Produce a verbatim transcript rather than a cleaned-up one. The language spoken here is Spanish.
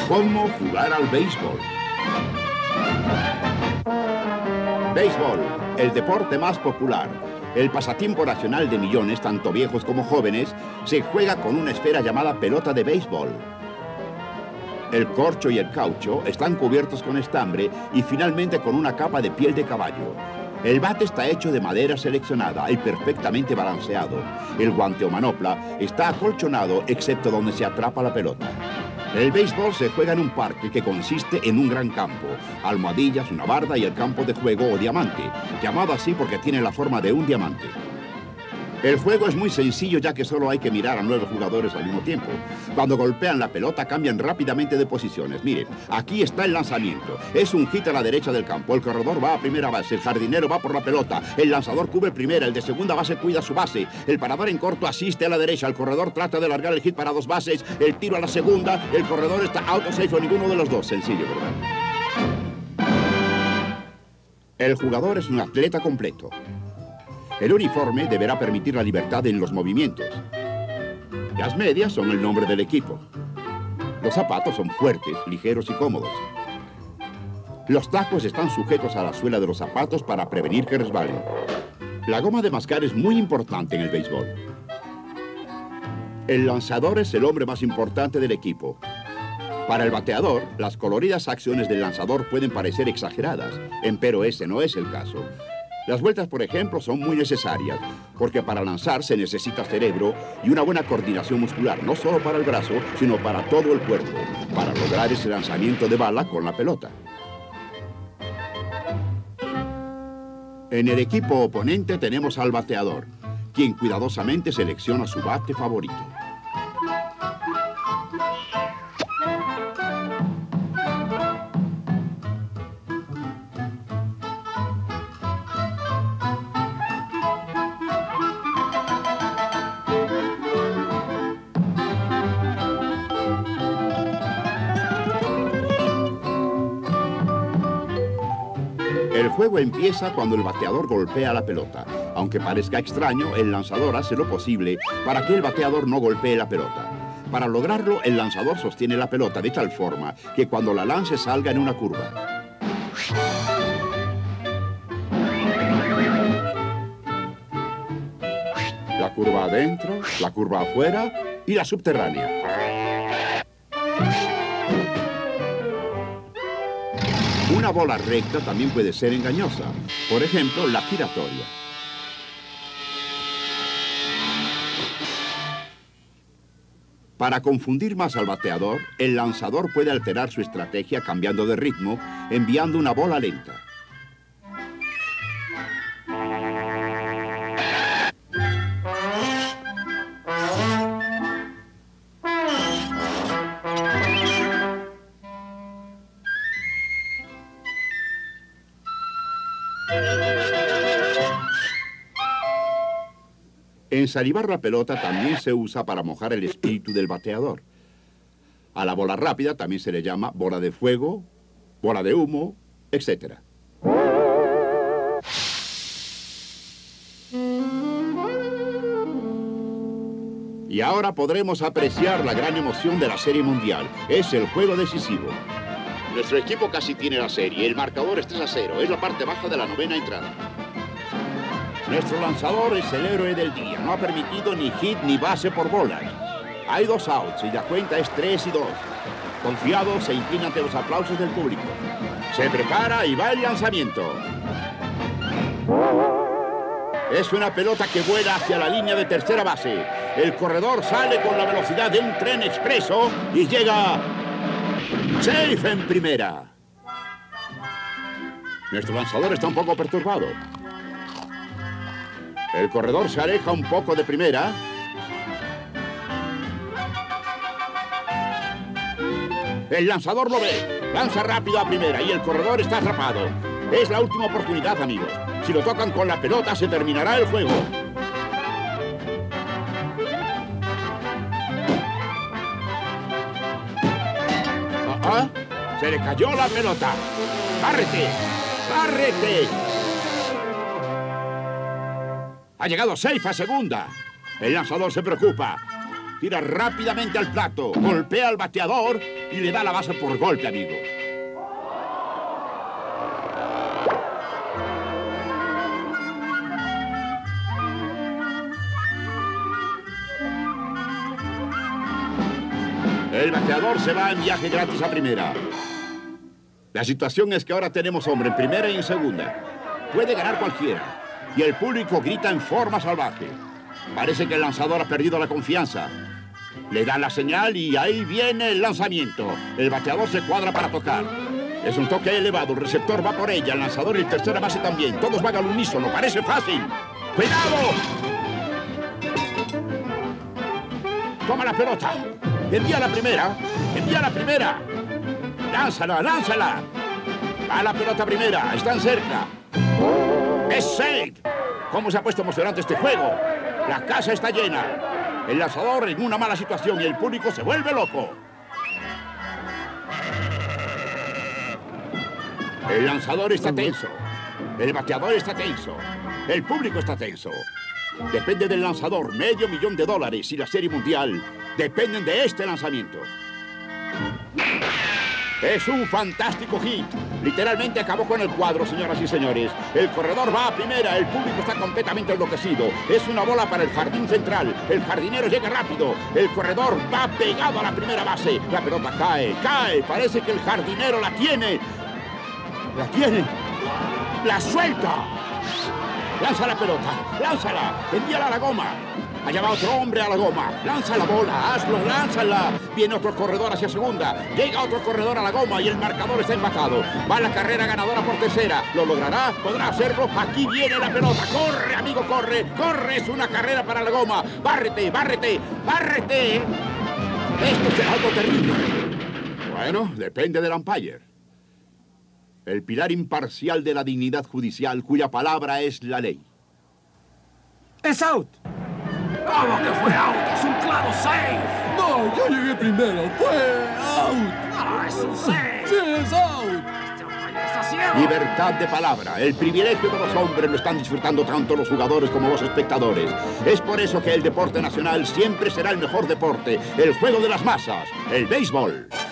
¿Cómo jugar al béisbol? Béisbol, el deporte más popular, el pasatiempo nacional de millones, tanto viejos como jóvenes, se juega con una esfera llamada pelota de béisbol. El corcho y el caucho están cubiertos con estambre y finalmente con una capa de piel de caballo. El bate está hecho de madera seleccionada y perfectamente balanceado. El guante o manopla está acolchonado excepto donde se atrapa la pelota. El béisbol se juega en un parque que consiste en un gran campo, almohadillas, una barda y el campo de juego o diamante, llamado así porque tiene la forma de un diamante. El juego es muy sencillo ya que solo hay que mirar a nueve jugadores al mismo tiempo. Cuando golpean la pelota cambian rápidamente de posiciones. Miren, aquí está el lanzamiento. Es un hit a la derecha del campo. El corredor va a primera base, el jardinero va por la pelota, el lanzador cubre primera, el de segunda base cuida su base, el parador en corto asiste a la derecha, el corredor trata de largar el hit para dos bases, el tiro a la segunda, el corredor está out o safe o ninguno de los dos. Sencillo, ¿verdad? El jugador es un atleta completo. El uniforme deberá permitir la libertad en los movimientos. Las medias son el nombre del equipo. Los zapatos son fuertes, ligeros y cómodos. Los tacos están sujetos a la suela de los zapatos para prevenir que resbalen. La goma de mascar es muy importante en el béisbol. El lanzador es el hombre más importante del equipo. Para el bateador, las coloridas acciones del lanzador pueden parecer exageradas, empero ese no es el caso. Las vueltas, por ejemplo, son muy necesarias, porque para lanzar se necesita cerebro y una buena coordinación muscular, no solo para el brazo, sino para todo el cuerpo, para lograr ese lanzamiento de bala con la pelota. En el equipo oponente tenemos al bateador, quien cuidadosamente selecciona su bate favorito. El juego empieza cuando el bateador golpea la pelota. Aunque parezca extraño, el lanzador hace lo posible para que el bateador no golpee la pelota. Para lograrlo, el lanzador sostiene la pelota de tal forma que cuando la lance salga en una curva. La curva adentro, la curva afuera y la subterránea. Una bola recta también puede ser engañosa. Por ejemplo, la giratoria. Para confundir más al bateador, el lanzador puede alterar su estrategia cambiando de ritmo, enviando una bola lenta. Ensalivar la pelota también se usa para mojar el espíritu del bateador. A la bola rápida también se le llama bola de fuego, bola de humo, etcétera. Y ahora podremos apreciar la gran emoción de la Serie Mundial. Es el juego decisivo. Nuestro equipo casi tiene la serie. El marcador es tres a cero. Es la parte baja de la novena entrada. Nuestro lanzador es el héroe del día. No ha permitido ni hit ni base por bolas. Hay dos outs y la cuenta es tres y dos. Confiado, se inclina ante los aplausos del público. Se prepara y va el lanzamiento. Es una pelota que vuela hacia la línea de tercera base. El corredor sale con la velocidad de un tren expreso y llega safe en primera. Nuestro lanzador está un poco perturbado. El corredor se aleja un poco de primera. El lanzador lo ve. Lanza rápido a primera y el corredor está atrapado. Es la última oportunidad, amigos. Si lo tocan con la pelota, se terminará el juego. Ah, ah, se le cayó la pelota. ¡Bárrete! ¡Bárrete! Ha llegado safe a segunda. El lanzador se preocupa. tira rápidamente al plato, golpea al bateador y le da la base por golpe, amigos. El bateador se va en viaje gratis a primera. La situación es que ahora tenemos hombre en primera y en segunda. Puede ganar cualquiera. Y el público grita en forma salvaje. Parece que el lanzador ha perdido la confianza. Le dan la señal y ahí viene el lanzamiento. El bateador se cuadra para tocar. Es un toque elevado, el receptor va por ella, el lanzador y el tercera base también. Todos van al unísono, parece fácil. ¡Cuidado! Toma la pelota. Envía la primera. Envía la primera. Lánzala, lánzala. Va la pelota primera. Están cerca. ¡Es safe! ¿Cómo se ha puesto emocionante este juego? La casa está llena. El lanzador en una mala situación y el público se vuelve loco. El lanzador está tenso. El bateador está tenso. El público está tenso. Depende del lanzador. Medio millón de dólares y la Serie Mundial dependen de este lanzamiento. Es un fantástico hit. Literalmente acabó con el cuadro, señoras y señores. El corredor va a primera, el público está completamente enloquecido. Es una bola para el jardín central. El jardinero llega rápido. El corredor va pegado a la primera base. La pelota cae, cae. Parece que el jardinero la tiene. La tiene. La suelta. Lanza la pelota, lánzala, envíala a la goma. Allá va otro hombre a la goma. Lanza la bola, hazlo, lánzala. Viene otro corredor hacia segunda. Llega otro corredor a la goma y el marcador está empatado. Va la carrera ganadora por tercera. ¿Lo logrará? ¿Podrá hacerlo? Aquí viene la pelota. ¡Corre, amigo, corre! ¡Corre! Es una carrera para la goma. ¡Bárrete, bárrete, bárrete! Esto será algo terrible. Bueno, depende del umpire. El pilar imparcial de la dignidad judicial, cuya palabra es la ley. ¡Es out! ¿Cómo que fue out? ¡Es un claro safe! No, yo llegué primero. ¡Fue out! ¡Ah, es un safe! ¡Sí, es out! ¡Este umpire está ciego! Libertad de palabra. El privilegio de los hombres lo están disfrutando tanto los jugadores como los espectadores. Es por eso que el deporte nacional siempre será el mejor deporte. El juego de las masas. El béisbol.